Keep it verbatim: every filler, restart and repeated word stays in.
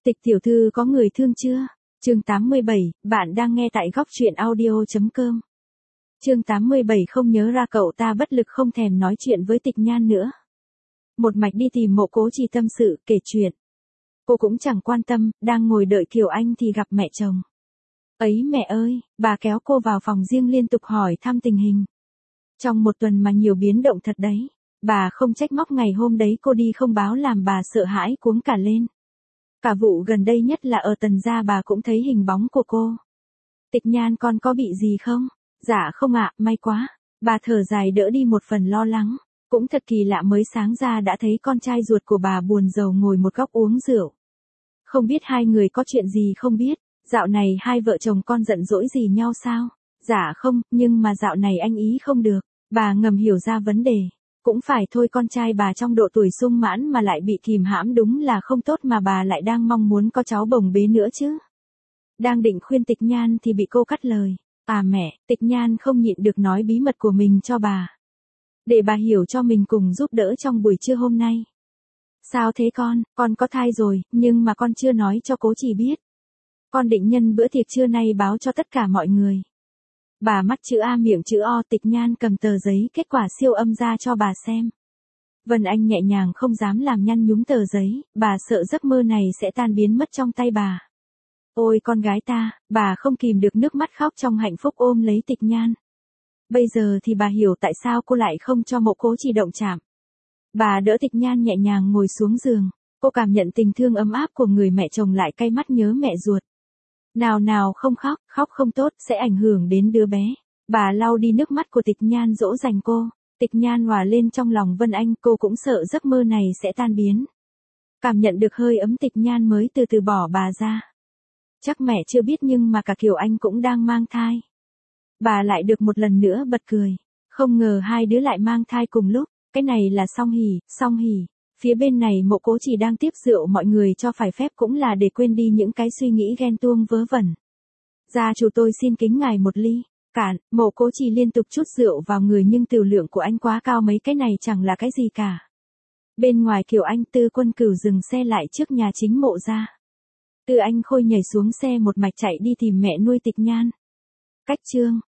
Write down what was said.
Tịch tiểu thư có người thương chưa? Chương tám mươi bảy, bạn đang nghe tại góc truyện audio chấm com. Chương tám mươi bảy không nhớ ra cậu ta bất lực không thèm nói chuyện với Tịch Nhan nữa. Một mạch đi tìm Mộ Cố Trì tâm sự, kể chuyện. Cô cũng chẳng quan tâm, đang ngồi đợi Kiều Anh thì gặp mẹ chồng. Ấy mẹ ơi, bà kéo cô vào phòng riêng liên tục hỏi thăm tình hình. Trong một tuần mà nhiều biến động thật đấy. Bà không trách móc ngày hôm đấy cô đi không báo làm bà sợ hãi cuống cả lên. Cả vụ gần đây nhất là ở Tần gia bà cũng thấy hình bóng của cô. Tịch Nhan con có bị gì không? Dạ không ạ, may quá. Bà thở dài đỡ đi một phần lo lắng. Cũng thật kỳ lạ mới sáng ra đã thấy con trai ruột của bà buồn rầu ngồi một góc uống rượu. Không biết hai người có chuyện gì không biết, dạo này hai vợ chồng con giận dỗi gì nhau sao? Dạ không, nhưng mà dạo này anh ý không được. Bà ngầm hiểu ra vấn đề. Cũng phải thôi, con trai bà trong độ tuổi sung mãn mà lại bị kìm hãm đúng là không tốt, mà bà lại đang mong muốn có cháu bồng bế nữa chứ. Đang định khuyên Tịch Nhan thì bị cô cắt lời. À mẹ, Tịch Nhan không nhịn được nói bí mật của mình cho bà. Để bà hiểu cho mình cùng giúp đỡ trong buổi trưa hôm nay. Sao thế con, con có thai rồi, nhưng mà con chưa nói cho Cố Trì biết. Con định nhân bữa tiệc trưa nay báo cho tất cả mọi người. Bà mắt chữ A miệng chữ O. Tịch Nhan cầm tờ giấy kết quả siêu âm ra cho bà xem. Vân Anh nhẹ nhàng không dám làm nhăn nhúm tờ giấy, bà sợ giấc mơ này sẽ tan biến mất trong tay bà. Ôi con gái ta, bà không kìm được nước mắt khóc trong hạnh phúc ôm lấy Tịch Nhan. Bây giờ thì bà hiểu tại sao cô lại không cho Mộ Cố Trì động chạm. Bà đỡ Tịch Nhan nhẹ nhàng ngồi xuống giường, cô cảm nhận tình thương ấm áp của người mẹ chồng lại cay mắt nhớ mẹ ruột. Nào nào không khóc, khóc không tốt, sẽ ảnh hưởng đến đứa bé. Bà lau đi nước mắt của Tịch Nhan dỗ dành cô. Tịch Nhan hòa lên trong lòng Vân Anh, cô cũng sợ giấc mơ này sẽ tan biến. Cảm nhận được hơi ấm, Tịch Nhan mới từ từ bỏ bà ra. Chắc mẹ chưa biết nhưng mà cả Kiều Anh cũng đang mang thai. Bà lại được một lần nữa bật cười. Không ngờ hai đứa lại mang thai cùng lúc, cái này là song hỉ, song hỉ. Phía bên này Mộ Cố Trì đang tiếp rượu mọi người cho phải phép cũng là để quên đi những cái suy nghĩ ghen tuông vớ vẩn. Gia chủ tôi xin kính ngài một ly. Cạn, Mộ Cố Trì liên tục chút rượu vào người nhưng tiểu lượng của anh quá cao, mấy cái này chẳng là cái gì cả. Bên ngoài Kiều Anh Tư Quân Cửu dừng xe lại trước nhà chính Mộ gia. Tư Anh Khôi nhảy xuống xe một mạch chạy đi tìm mẹ nuôi Tịch Nhan. Cách chương